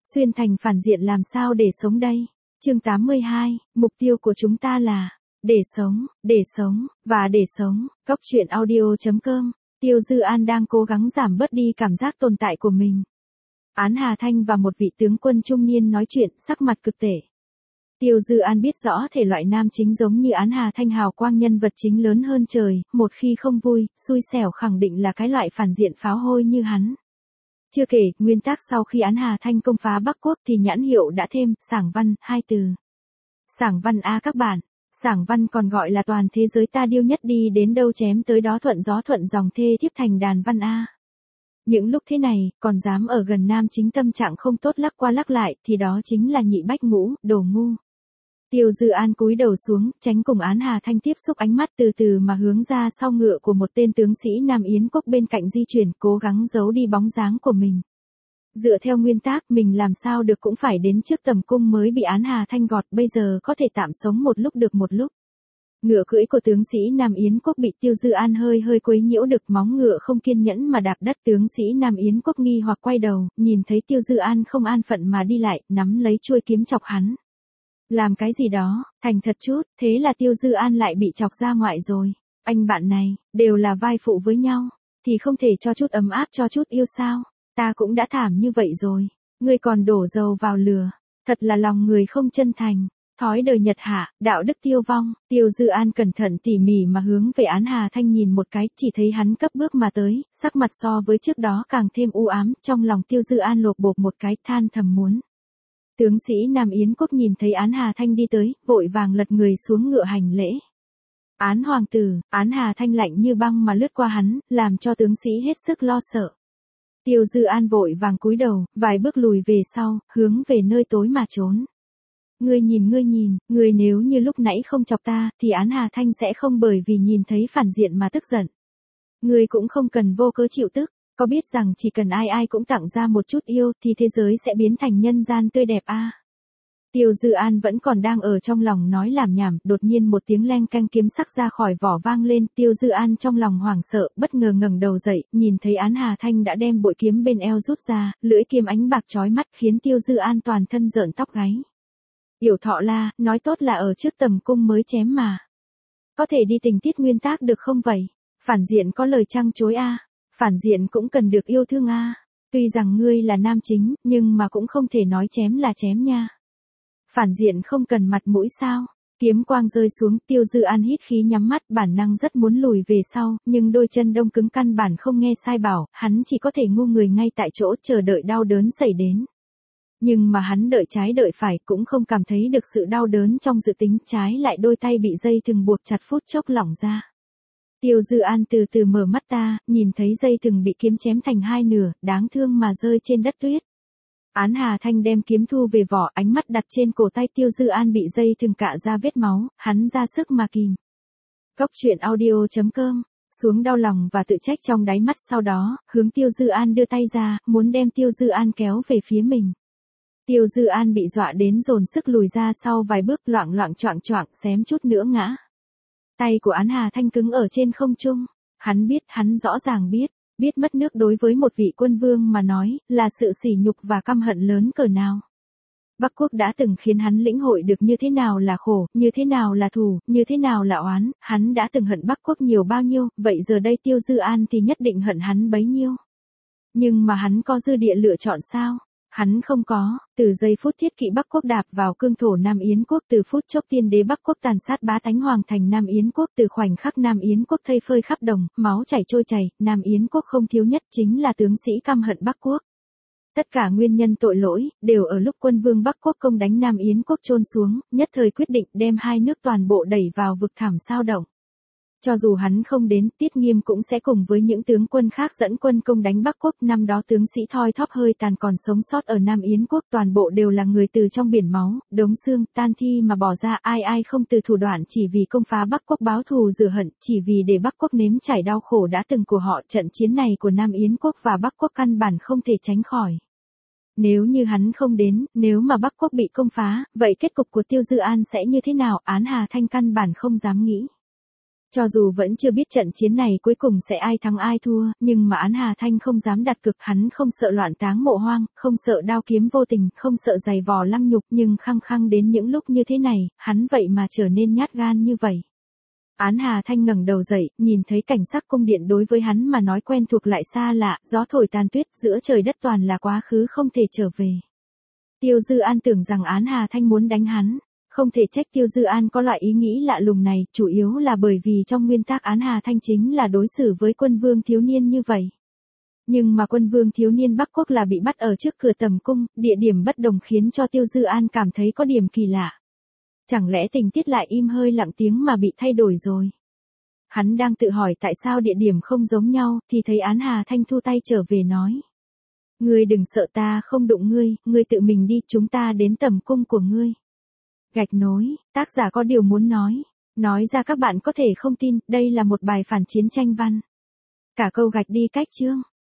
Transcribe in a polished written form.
Xuyên thành phản diện làm sao để sống đây? Chương 82, mục tiêu của chúng ta là để sống, và để sống. Góc truyện audio.com. Tiêu Dư An đang cố gắng giảm bớt đi cảm giác tồn tại của mình. Án Hà Thanh và một vị tướng quân trung niên nói chuyện, sắc mặt cực tệ. Tiêu Dư An biết rõ thể loại nam chính giống như Án Hà Thanh hào quang nhân vật chính lớn hơn trời, một khi không vui, xui xẻo khẳng định là cái loại phản diện pháo hôi như hắn. Chưa kể, nguyên tác sau khi Án Hà Thanh công phá Bắc Quốc thì nhãn hiệu đã thêm, Sảng Văn, 2 từ. Sảng Văn a các bạn, Sảng Văn còn gọi là toàn thế giới ta điêu nhất đi đến đâu chém tới đó thuận gió thuận dòng thê thiếp thành đàn văn a. Những lúc thế này, còn dám ở gần nam chính tâm trạng không tốt lắc qua lắc lại thì đó chính là nhị bách ngũ, đồ ngu. Tiêu Dư An cúi đầu xuống, tránh cùng Án Hà Thanh tiếp xúc ánh mắt từ từ mà hướng ra sau ngựa của một tên tướng sĩ Nam Yến Quốc bên cạnh di chuyển, cố gắng giấu đi bóng dáng của mình. Dựa theo nguyên tắc mình làm sao được cũng phải đến trước tầm cung mới bị Án Hà Thanh gọt, bây giờ có thể tạm sống một lúc được một lúc. Ngựa cưỡi của tướng sĩ Nam Yến Quốc bị Tiêu Dư An hơi quấy nhiễu được, móng ngựa không kiên nhẫn mà đạp đất. Tướng sĩ Nam Yến Quốc nghi hoặc quay đầu, nhìn thấy Tiêu Dư An không an phận mà đi lại, nắm lấy chuôi kiếm chọc hắn. Làm cái gì đó, thành thật chút, thế là Tiêu Dư An lại bị chọc ra ngoại rồi. Anh bạn này, đều là vai phụ với nhau, thì không thể cho chút ấm áp cho chút yêu sao? Ta cũng đã thảm như vậy rồi, ngươi còn đổ dầu vào lửa, thật là lòng người không chân thành. Thói đời nhật hạ, đạo đức tiêu vong. Tiêu Dư An cẩn thận tỉ mỉ mà hướng về Án Hà Thanh nhìn một cái, chỉ thấy hắn cấp bước mà tới, sắc mặt so với trước đó càng thêm u ám, trong lòng Tiêu Dư An lột bột một cái, than thầm muốn. Tướng sĩ Nam Yến Quốc nhìn thấy Án Hà Thanh đi tới, vội vàng lật người xuống ngựa hành lễ. Án hoàng tử, Án Hà Thanh lạnh như băng mà lướt qua hắn, làm cho tướng sĩ hết sức lo sợ. Tiêu Dư An vội vàng cúi đầu, vài bước lùi về sau, hướng về nơi tối mà trốn. Ngươi nhìn, ngươi nếu như lúc nãy không chọc ta, thì Án Hà Thanh sẽ không bởi vì nhìn thấy phản diện mà tức giận. Ngươi cũng không cần vô cớ chịu tức, có biết rằng chỉ cần ai cũng tặng ra một chút yêu thì thế giới sẽ biến thành nhân gian tươi đẹp a. Tiêu Dư An vẫn còn đang ở trong lòng nói lảm nhảm, đột nhiên một tiếng leng canh kiếm sắc ra khỏi vỏ vang lên, Tiêu Dư An trong lòng hoảng sợ, bất ngờ ngẩng đầu dậy, nhìn thấy Án Hà Thanh đã đem bội kiếm bên eo rút ra, lưỡi kiếm ánh bạc chói mắt khiến Tiêu Dư An toàn thân rợn tóc gáy. Yểu Thọ La, nói tốt là ở trước tầm cung mới chém mà. Có thể đi tình tiết nguyên tác được không vậy? Phản diện có lời trăng chối a, phản diện cũng cần được yêu thương a. Tuy rằng ngươi là nam chính, nhưng mà cũng không thể nói chém là chém nha. Phản diện không cần mặt mũi sao? Kiếm quang rơi xuống, Tiêu Dư An hít khí nhắm mắt, bản năng rất muốn lùi về sau, nhưng đôi chân đông cứng căn bản không nghe sai bảo, hắn chỉ có thể ngu người ngay tại chỗ chờ đợi đau đớn xảy đến. Nhưng mà hắn đợi trái đợi phải cũng không cảm thấy được sự đau đớn trong dự tính, trái lại đôi tay bị dây thừng buộc chặt phút chốc lỏng ra. Tiêu Dư An từ từ mở mắt ta, nhìn thấy dây thừng bị kiếm chém thành hai nửa, đáng thương mà rơi trên đất tuyết. Án Hà Thanh đem kiếm thu về vỏ, ánh mắt đặt trên cổ tay Tiêu Dư An bị dây thừng cạ ra vết máu, hắn ra sức mà kìm. Góc truyện audio.com. Xuống đau lòng và tự trách trong đáy mắt, sau đó, hướng Tiêu Dư An đưa tay ra, muốn đem Tiêu Dư An kéo về phía mình. Tiêu Dư An bị dọa đến dồn sức lùi ra sau vài bước, loạng choạng, xém chút nữa ngã. Tay của Án Hà Thanh cứng ở trên không trung. Hắn rõ ràng biết mất nước đối với một vị quân vương mà nói, là sự sỉ nhục và căm hận lớn cỡ nào. Bắc Quốc đã từng khiến hắn lĩnh hội được như thế nào là khổ, như thế nào là thù, như thế nào là oán, hắn đã từng hận Bắc Quốc nhiều bao nhiêu, vậy giờ đây Tiêu Dư An thì nhất định hận hắn bấy nhiêu. Nhưng mà hắn có dư địa lựa chọn sao? Hắn không có. Từ giây phút thiết kỵ Bắc Quốc đạp vào cương thổ Nam Yến Quốc, từ phút chốc tiên đế Bắc Quốc tàn sát bá tánh hoàng thành Nam Yến Quốc, từ khoảnh khắc Nam Yến Quốc thây phơi khắp đồng, máu chảy trôi chảy, Nam Yến Quốc không thiếu nhất chính là tướng sĩ căm hận Bắc Quốc. Tất cả nguyên nhân tội lỗi, đều ở lúc quân vương Bắc Quốc công đánh Nam Yến Quốc chôn xuống, nhất thời quyết định đem hai nước toàn bộ đẩy vào vực thẳm sao động. Cho dù hắn không đến, Tiết Nghiêm cũng sẽ cùng với những tướng quân khác dẫn quân công đánh Bắc Quốc. Năm đó tướng sĩ thoi thóp hơi tàn còn sống sót ở Nam Yến Quốc toàn bộ đều là người từ trong biển máu, đống xương, tan thi mà bỏ ra, ai không từ thủ đoạn chỉ vì công phá Bắc Quốc báo thù rửa hận, chỉ vì để Bắc Quốc nếm trải đau khổ đã từng của họ. Trận chiến này của Nam Yến Quốc và Bắc Quốc căn bản không thể tránh khỏi. Nếu như hắn không đến, nếu mà Bắc Quốc bị công phá, vậy kết cục của Tiêu Dư An sẽ như thế nào? Án Hà Thanh căn bản không dám nghĩ. Cho dù vẫn chưa biết trận chiến này cuối cùng sẽ ai thắng ai thua, nhưng mà Án Hà Thanh không dám đặt cược, hắn không sợ loạn táng mộ hoang, không sợ đao kiếm vô tình, không sợ giày vò lăng nhục, nhưng khăng khăng đến những lúc như thế này, hắn vậy mà trở nên nhát gan như vậy. Án Hà Thanh ngẩng đầu dậy, nhìn thấy cảnh sắc cung điện đối với hắn mà nói quen thuộc lại xa lạ, gió thổi tàn tuyết, giữa trời đất toàn là quá khứ không thể trở về. Tiêu Dư An tưởng rằng Án Hà Thanh muốn đánh hắn. Không thể trách Tiêu Dư An có loại ý nghĩ lạ lùng này, chủ yếu là bởi vì trong nguyên tắc Án Hà Thanh chính là đối xử với quân vương thiếu niên như vậy. Nhưng mà quân vương thiếu niên Bắc Quốc là bị bắt ở trước cửa tầm cung, địa điểm bất đồng khiến cho Tiêu Dư An cảm thấy có điểm kỳ lạ. Chẳng lẽ tình tiết lại im hơi lặng tiếng mà bị thay đổi rồi? Hắn đang tự hỏi tại sao địa điểm không giống nhau, thì thấy Án Hà Thanh thu tay trở về nói. Ngươi đừng sợ, ta không đụng ngươi, ngươi tự mình đi, chúng ta đến tầm cung của ngươi. Gạch nối, tác giả có điều muốn nói ra các bạn có thể không tin, đây là một bài phản chiến tranh văn. Cả câu gạch đi cách chương.